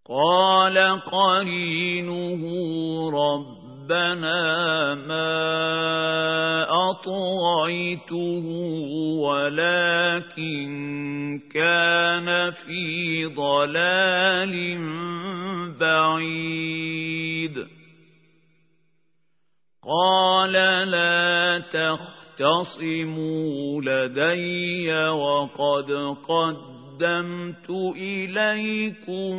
قال قرينه ربنا ما أطغيته ولكن كان في ضلال بعيد قال لا تختصموا لدي وقد قدمت إليكم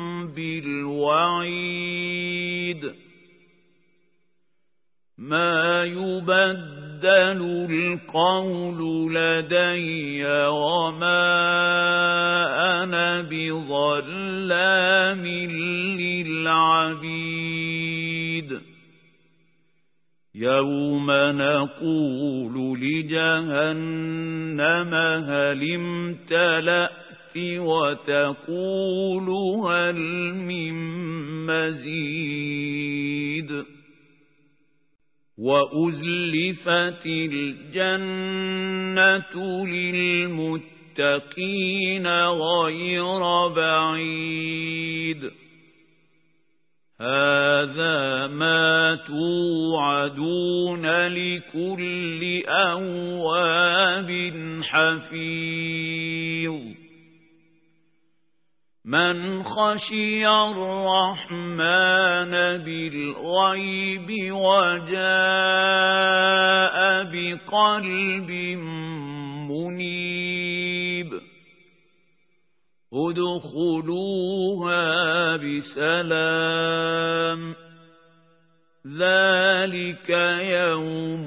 بالوعيد ما يبدل القول لدي وما أنا بظلام للعبيد يوم نقول لجهنم هل امتلأت وتقول هل من مزيد وأزلفت الجنة للمتقين غير بعيد هذا ما توعدون لكل أواب حفيظ من خشي الرحمن بالغيب وجاء بقلب منيب ادخلوها بسلام ذلك يوم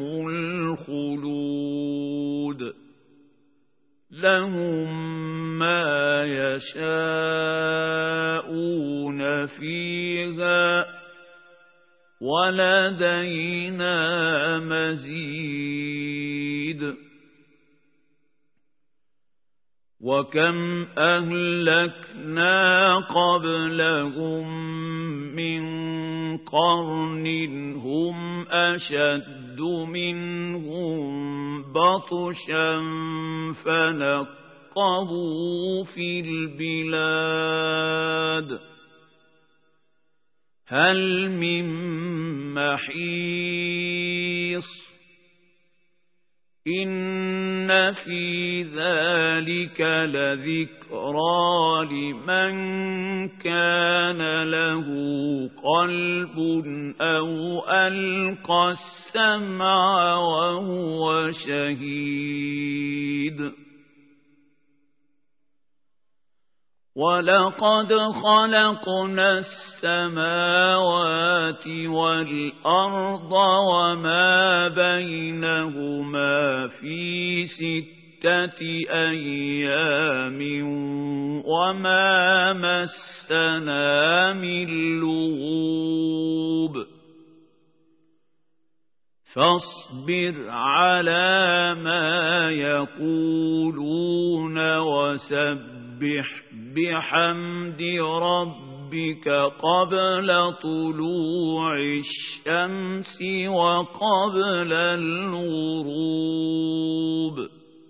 الخلود لهم ما يشاءون فيها ولدينا مزيد وكم أهلكنا قبلهم من قرن هم أشد منهم بطشا فنقبوا في البلاد هل من محيص إن في ذلك لذكرى لمن كان له قلب أو ألقى السمع وهو شهيد ولقد خلقنا السماوات والأرض وما بينهما في 6 أيام وما مسنا من لغوب فاصبر على ما يقولون وسبح بحمد ربك قبل طلوع الشمس وقبل الغروب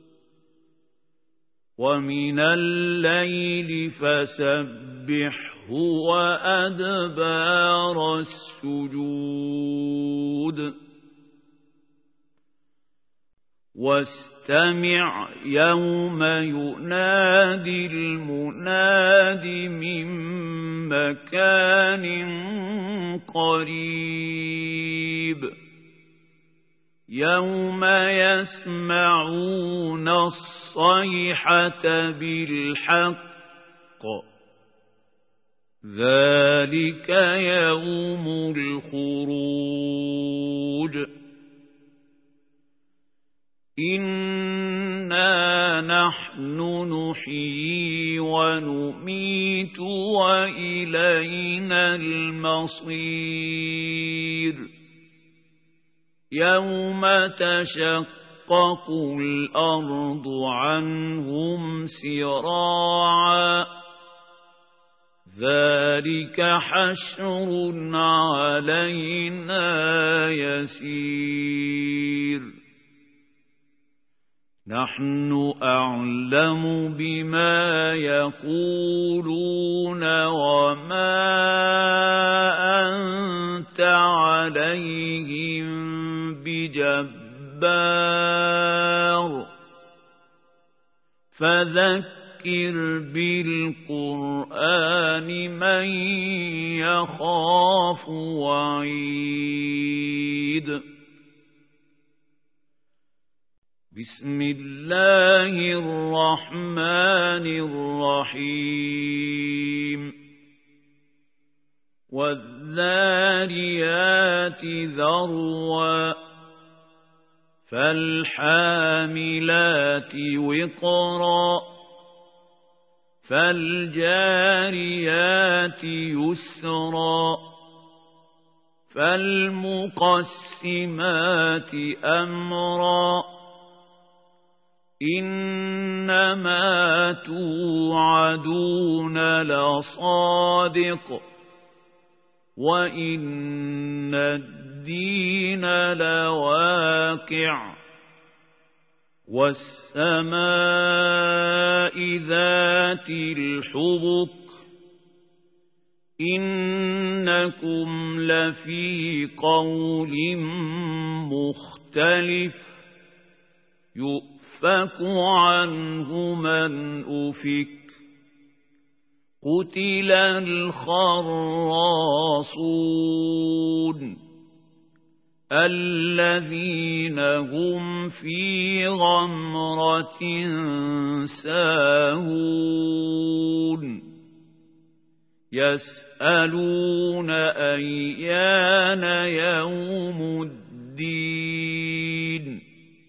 ومن الليل فسبحه وأدبار السجود واستمع يوم ينادي المناد من مكان قريب يوم يسمعون الصيحة بالحق ذلك يوم الخروج إنا نحن نحيي ونميت وإلينا المصير يوم تشقق الأرض عنهم سراعا ذلك حشر علينا يسير نحن أعلم بما يقولون وما أنت عليهم بجبار فذكر بالقرآن من يخاف وعيد. بسم الله الرحمن الرحيم. والذاريات ذروا فالحاملات وقرا فالجاريات يسرا فالمقسمات أمرا إنما توعدون لصادق وإن الدين لواقع والسماء ذات الحبك إنكم لفي قول مختلف يؤفك عنه من أفك قتل الخراصون الذين هم في غمرة ساهون يسألون أيان يوم الدين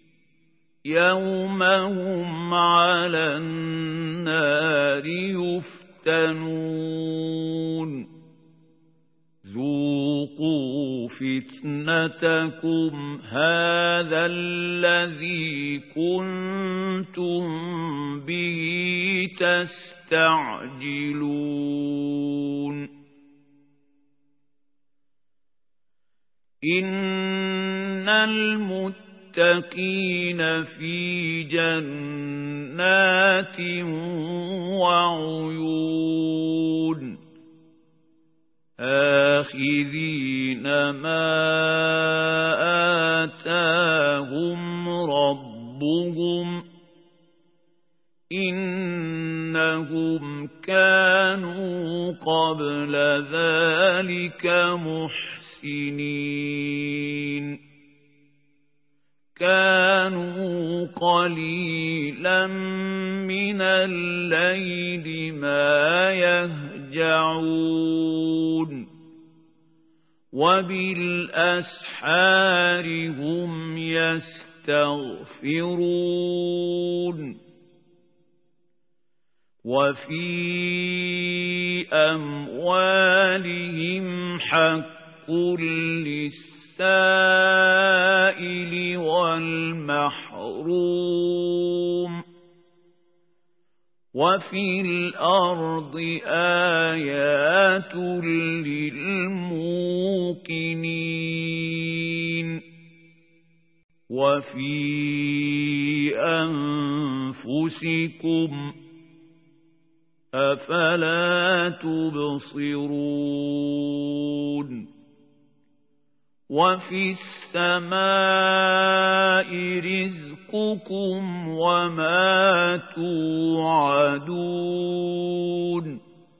يوم هم على النار يفتنون ذوقوا فتنتكم هذا الذي كنتم به تستعجلون إن المتقين في جنات وعيون آخذين ما آتاهم ربهم إنهم كانوا قبل ذلك محسنين كانوا قليلا من الليل ما يهجعون وبالأسحار هم يستغفرون وفي أموالهم حق للسائل والمحروم وفي الأرض آيات للموقنين وفي أنفسكم أفلا تبصرون وفي السماء رزقكم وما توعدون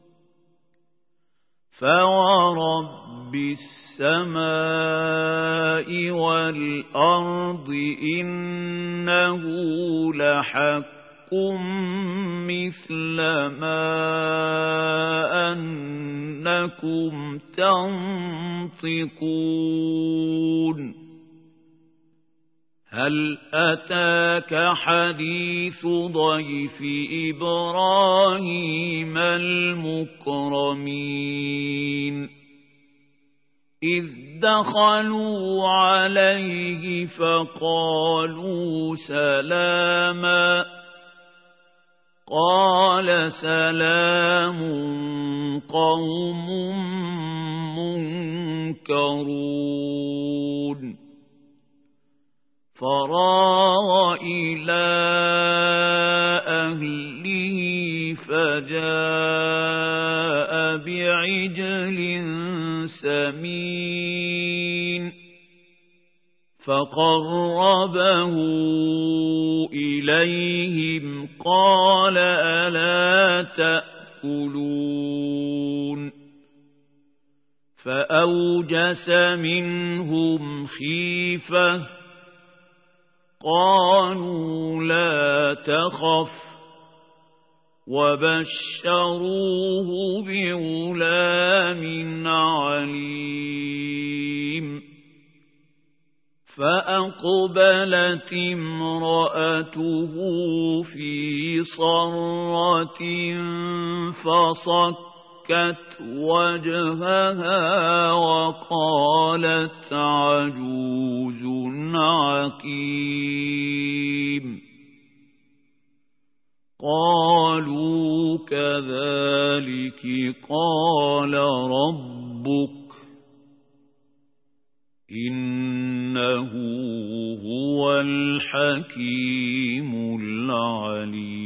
فورب السماء والأرض إنه لحق مثل ما أنكم تنطقون هل أتاك حديث ضيف إبراهيم المكرمين إذ دخلوا عليه فقالوا سلاما قال سلام قوم منكرون فراغ إلى أهله فجاء بعجل سمين فقربه إليهم قال ألا تأكلون فأوجس منهم خيفة قالوا لا تخف وبشروه بغلام عليم فأقبلت امرأته في صرة فصكت وجهها وقالت عجوز عقيم قالوا كذلك قال ربك إنه هو الحكيم العليم